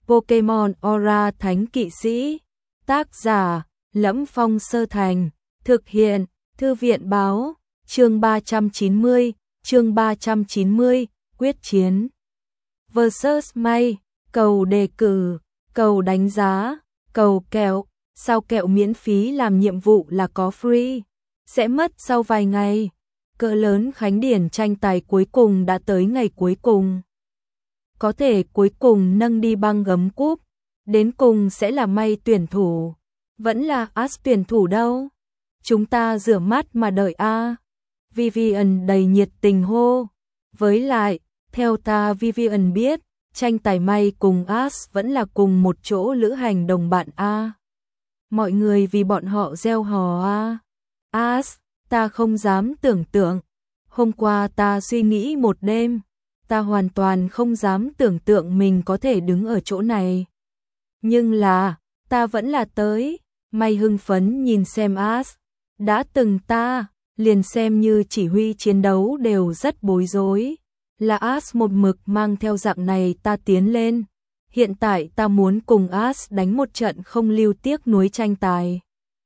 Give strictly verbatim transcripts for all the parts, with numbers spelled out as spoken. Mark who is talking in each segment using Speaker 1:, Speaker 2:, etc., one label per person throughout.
Speaker 1: Pokemon Aura Thánh Kỵ Sĩ. Tác giả: Lẫm Phong Sơ Thành. Thực hiện: Thư viện báo. Chương ba trăm chín mươi, chương ba trăm chín mươi, quyết chiến. Versus May, cầu đề cử, cầu đánh giá, cầu kẹo, sao kẹo miễn phí làm nhiệm vụ là có free, sẽ mất sau vài ngày. Cỡ lớn khánh điển tranh tài cuối cùng đã tới ngày cuối cùng. Có thể cuối cùng nâng đi băng gấm cúp, đến cùng sẽ là May tuyển thủ, vẫn là Ash tuyển thủ đâu. Chúng ta rửa mắt mà đợi a. Vivian đầy nhiệt tình hô. Với lại, theo ta Vivian biết, tranh tài May cùng Ash vẫn là cùng một chỗ lữ hành đồng bạn a. Mọi người vì bọn họ gieo hò a. Ash, ta không dám tưởng tượng. Hôm qua ta suy nghĩ một đêm, ta hoàn toàn không dám tưởng tượng mình có thể đứng ở chỗ này. Nhưng là, ta vẫn là tới. May hưng phấn nhìn xem Ash. Đã từng ta, liền xem như chỉ huy chiến đấu đều rất bối rối. Là Ash một mực mang theo dạng này ta tiến lên. Hiện tại ta muốn cùng Ash đánh một trận không lưu tiếc nuối tranh tài.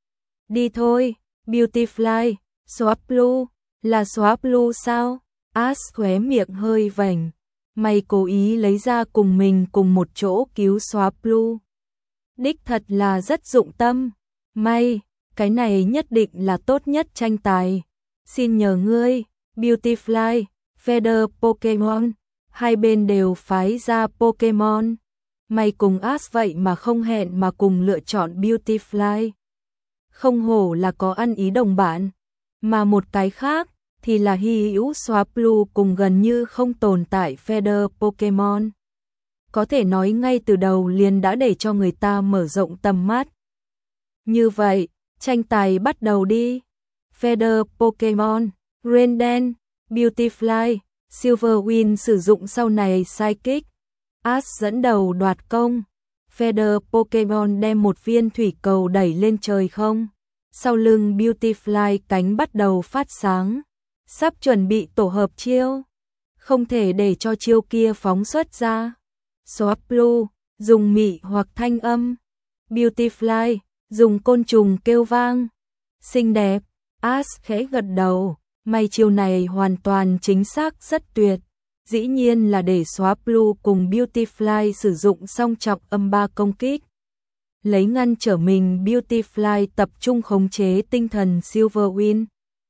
Speaker 1: Đi thôi, Beautifly, Swablu, là Swablu sao? Ash khóe miệng hơi vành. Mày cố ý lấy ra cùng mình cùng một chỗ cứu Swablu. Đích thật là rất dụng tâm. May, cái này nhất định là tốt nhất tranh tài. Xin nhờ ngươi, Beautifly, Feather Pokemon, hai bên đều phái ra Pokemon. Mày cùng Ash vậy mà không hẹn mà cùng lựa chọn Beautifly. Không hổ là có ăn ý đồng bạn. Mà một cái khác thì là hy hữu Swablu cùng gần như không tồn tại Feather Pokemon. Có thể nói ngay từ đầu liền đã để cho người ta mở rộng tầm mắt. Như vậy, tranh tài bắt đầu đi. Feather Pokemon, Renden, Beautifly, Silverwing sử dụng sau này Psychic. Ash dẫn đầu đoạt công. Feather Pokemon đem một viên thủy cầu đẩy lên trời không. Sau lưng Beautifly cánh bắt đầu phát sáng. Sắp chuẩn bị tổ hợp chiêu. Không thể để cho chiêu kia phóng xuất ra. Swablu, dùng mị hoặc thanh âm. Beautifly, dùng côn trùng kêu vang. Xinh đẹp. Ash khẽ gật đầu. May chiêu này hoàn toàn chính xác rất tuyệt. Dĩ nhiên là để Swablu cùng Beautifly sử dụng song trọng âm ba công kích. Lấy ngăn trở mình, Beautifly tập trung khống chế tinh thần Silverwing.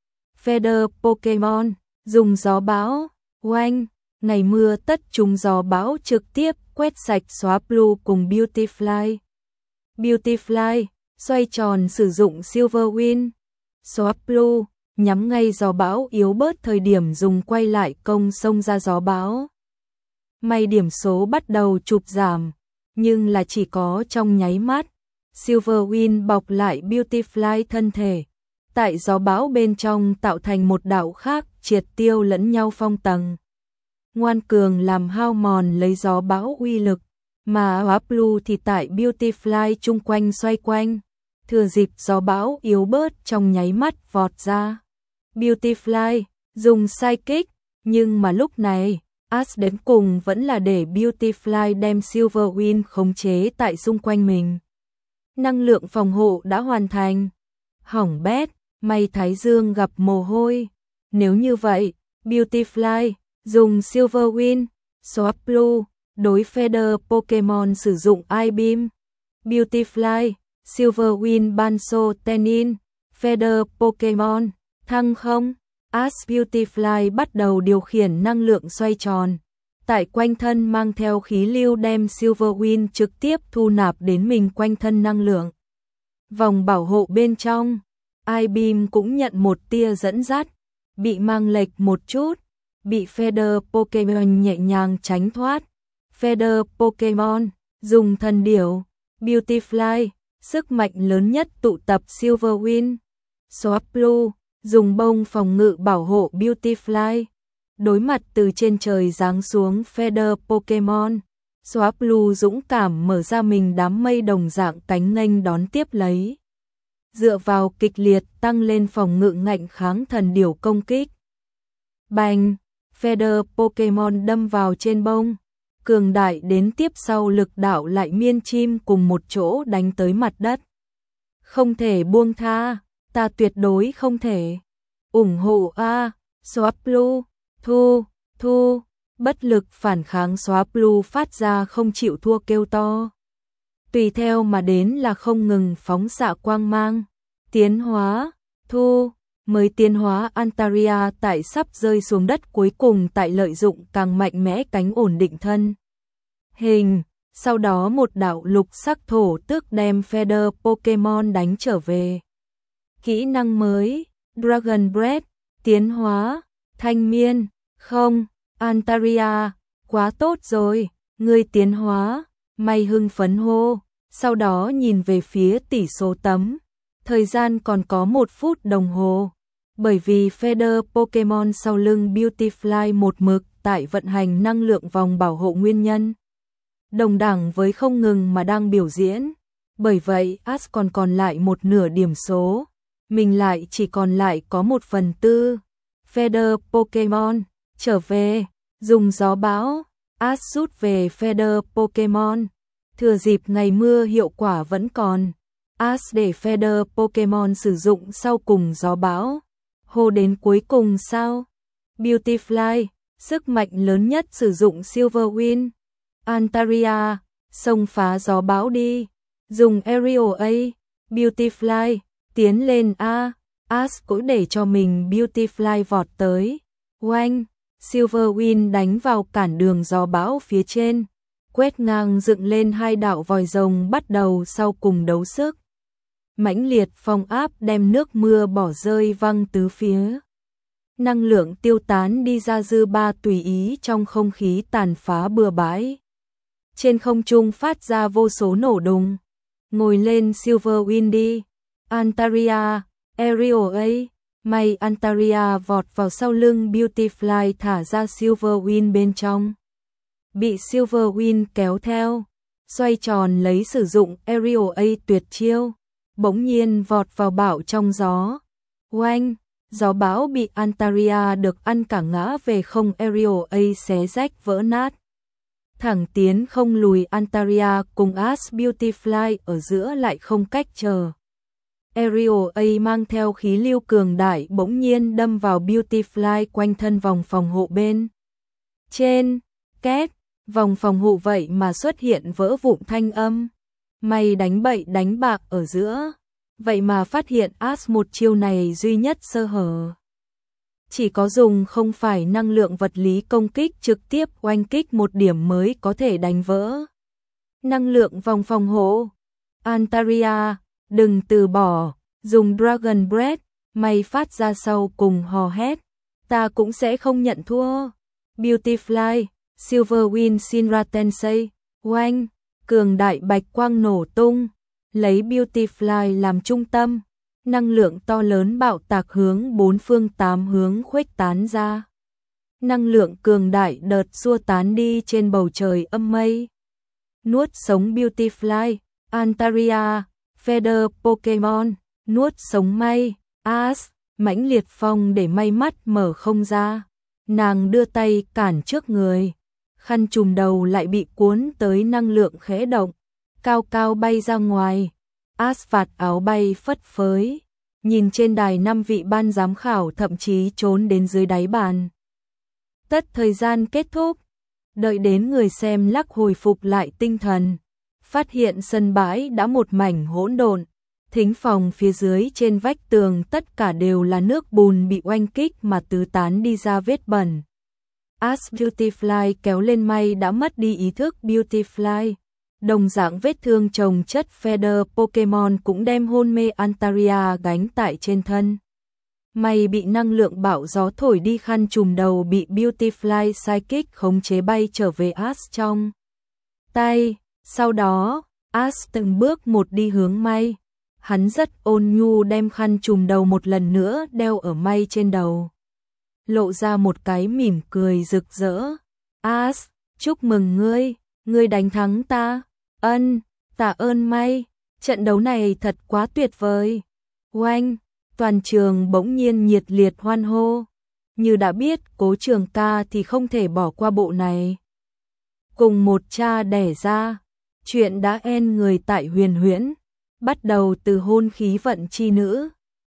Speaker 1: Feather Pokemon, dùng gió bão. Oanh, ngày mưa tất trúng gió bão trực tiếp quét sạch Swablu cùng Beautifly. Beautifly, xoay tròn sử dụng Silverwing. Swablu, nhắm ngay gió bão yếu bớt thời điểm dùng quay lại công xông ra gió bão. May điểm số bắt đầu chụp giảm, nhưng là chỉ có trong nháy mắt. Silverwing bọc lại Beautifly thân thể. Tại gió bão bên trong tạo thành một đạo khác triệt tiêu lẫn nhau phong tầng. Ngoan cường làm hao mòn lấy gió bão uy lực, mà Swablu thì tại Beautifly chung quanh xoay quanh. Thừa dịp gió bão yếu bớt trong nháy mắt vọt ra. Beautifly, dùng Psychic, nhưng mà lúc này, Ash đến cùng vẫn là để Beautifly đem Silverwing khống chế tại xung quanh mình. Năng lượng phòng hộ đã hoàn thành. Hỏng bét, May thái dương gặp mồ hôi. Nếu như vậy, Beautifly, dùng Silverwing, Swablu, đối Feather Pokemon sử dụng I-Beam. Beautifly, Silverwing Banso Tenin, Feather Pokemon, thăng không. Ash Beautifly bắt đầu điều khiển năng lượng xoay tròn. Tại quanh thân mang theo khí lưu đem Silverwing trực tiếp thu nạp đến mình quanh thân năng lượng. Vòng bảo hộ bên trong, I-Beam cũng nhận một tia dẫn dắt, bị mang lệch một chút, bị Feather Pokemon nhẹ nhàng tránh thoát. Feather Pokemon, dùng thần điểu. Beautifly, sức mạnh lớn nhất tụ tập Silverwing. Swablu, dùng bông phòng ngự bảo hộ Beautifly. Đối mặt từ trên trời giáng xuống Feather Pokemon, Swablu dũng cảm mở ra mình đám mây đồng dạng cánh nghênh đón tiếp lấy. Dựa vào kịch liệt tăng lên phòng ngự ngạnh kháng thần điểu công kích. Bành, Feather Pokemon đâm vào trên bông. cường đại đến tiếp sau lực đạo lại miên chim cùng một chỗ đánh tới mặt đất. Không thể buông tha, ta tuyệt đối không thể. Ủng hộ a, Swap Blue, thu, thu, bất lực phản kháng Swap Blue phát ra không chịu thua kêu to. Tùy theo mà đến là không ngừng phóng xạ quang mang, tiến hóa, thu, mới tiến hóa Antaria tại sắp rơi xuống đất cuối cùng tại lợi dụng càng mạnh mẽ cánh ổn định thân. Hình, sau đó một đạo lục sắc thổ tước đem Feather Pokemon đánh trở về. Kỹ năng mới, Dragon Breath, tiến hóa, thanh miên, không, Antaria, quá tốt rồi, ngươi tiến hóa, May hưng phấn hô, sau đó nhìn về phía tỷ số tấm, thời gian còn có một phút đồng hồ, bởi vì Feather Pokemon sau lưng Beautifly một mực tại vận hành năng lượng vòng bảo hộ nguyên nhân. Đồng đẳng với không ngừng mà đang biểu diễn, bởi vậy Ash còn còn lại một nửa điểm số, mình lại chỉ còn lại có một phần tư. Feather Pokemon, trở về, dùng gió bão, Ash rút về Feather Pokemon, thừa dịp ngày mưa hiệu quả vẫn còn, Ash để Feather Pokemon sử dụng sau cùng gió bão, hô đến cuối cùng sao? Beautifly, sức mạnh lớn nhất sử dụng Silver Wind, Antaria, xông phá gió bão đi, dùng Aerial A, Beautifly, tiến lên A, Ash cũng để cho mình Beautifly vọt tới, oanh, Silver Wind đánh vào cản đường gió bão phía trên, quét ngang dựng lên hai đạo vòi rồng bắt đầu sau cùng đấu sức. Mãnh liệt phong áp đem nước mưa bỏ rơi văng tứ phía. Năng lượng tiêu tán đi ra dư ba tùy ý trong không khí tàn phá bừa bãi. Trên không trung phát ra vô số nổ đùng. Ngồi lên Silver Wind đi. Antaria, Aerial A, may Antaria vọt vào sau lưng Beautifly thả ra Silver Wind bên trong. Bị Silver Wind kéo theo, xoay tròn lấy sử dụng Aerial A tuyệt chiêu, bỗng nhiên vọt vào bão trong gió. Oanh, gió bão bị Antaria được ăn cả ngã về không, Aerial A xé rách vỡ nát. Thẳng tiến không lùi, Antaria cùng Ash Beautifly ở giữa lại không cách chờ. Aerial A mang theo khí lưu cường đại bỗng nhiên đâm vào Beautifly quanh thân vòng phòng hộ bên trên, két, vòng phòng hộ vậy mà xuất hiện vỡ vụn thanh âm. May đánh bậy đánh bạc ở giữa, vậy mà phát hiện Ash một chiêu này duy nhất sơ hở. Chỉ có dùng không phải năng lượng vật lý công kích trực tiếp oanh kích một điểm mới có thể đánh vỡ. Năng lượng vòng phòng hộ. Antaria, đừng từ bỏ, dùng Dragon Breath, may phát ra sau cùng hò hét. Ta cũng sẽ không nhận thua. Beautifly, Silver Wind Shinra Tensei, oanh, cường đại bạch quang nổ tung, lấy Beautifly làm trung tâm. Năng lượng to lớn bạo tạc hướng bốn phương tám hướng khuếch tán ra. Năng lượng cường đại đợt xua tán đi trên bầu trời âm mây. Nuốt sống Beautifly, Antaria, Feather Pokemon, nuốt sống May, Ash, mãnh liệt phong để May mắt mở không ra. Nàng đưa tay cản trước người, khăn trùm đầu lại bị cuốn tới năng lượng khẽ động, cao cao bay ra ngoài. Ash vạt áo bay phất phới, nhìn trên đài năm vị ban giám khảo thậm chí trốn đến dưới đáy bàn. Tất thời gian kết thúc, đợi đến người xem lắc hồi phục lại tinh thần, phát hiện sân bãi đã một mảnh hỗn độn, thính phòng phía dưới trên vách tường tất cả đều là nước bùn bị oanh kích mà tứ tán đi ra vết bẩn. Ash Beautifly kéo lên May đã mất đi ý thức Beautifly. Đồng dạng vết thương chồng chất Feather Pokemon cũng đem hôn mê Antaria gánh tại trên thân. May bị năng lượng bão gió thổi đi, khăn trùm đầu bị Beautifly Psychic khống chế bay trở về Ash trong tay. Sau đó, Ash từng bước một đi hướng May. Hắn rất ôn nhu đem khăn trùm đầu một lần nữa đeo ở May trên đầu. Lộ ra một cái mỉm cười rực rỡ. Ash, chúc mừng ngươi, ngươi đánh thắng ta. Ân, tạ ơn May, trận đấu này thật quá tuyệt vời. Oanh, toàn trường bỗng nhiên nhiệt liệt hoan hô. Như đã biết Cố Trường Ca thì không thể bỏ qua bộ này. cùng một cha đẻ ra. Chuyện đã en người tại Huyền Huyễn, bắt đầu từ hôn khí vận chi nữ,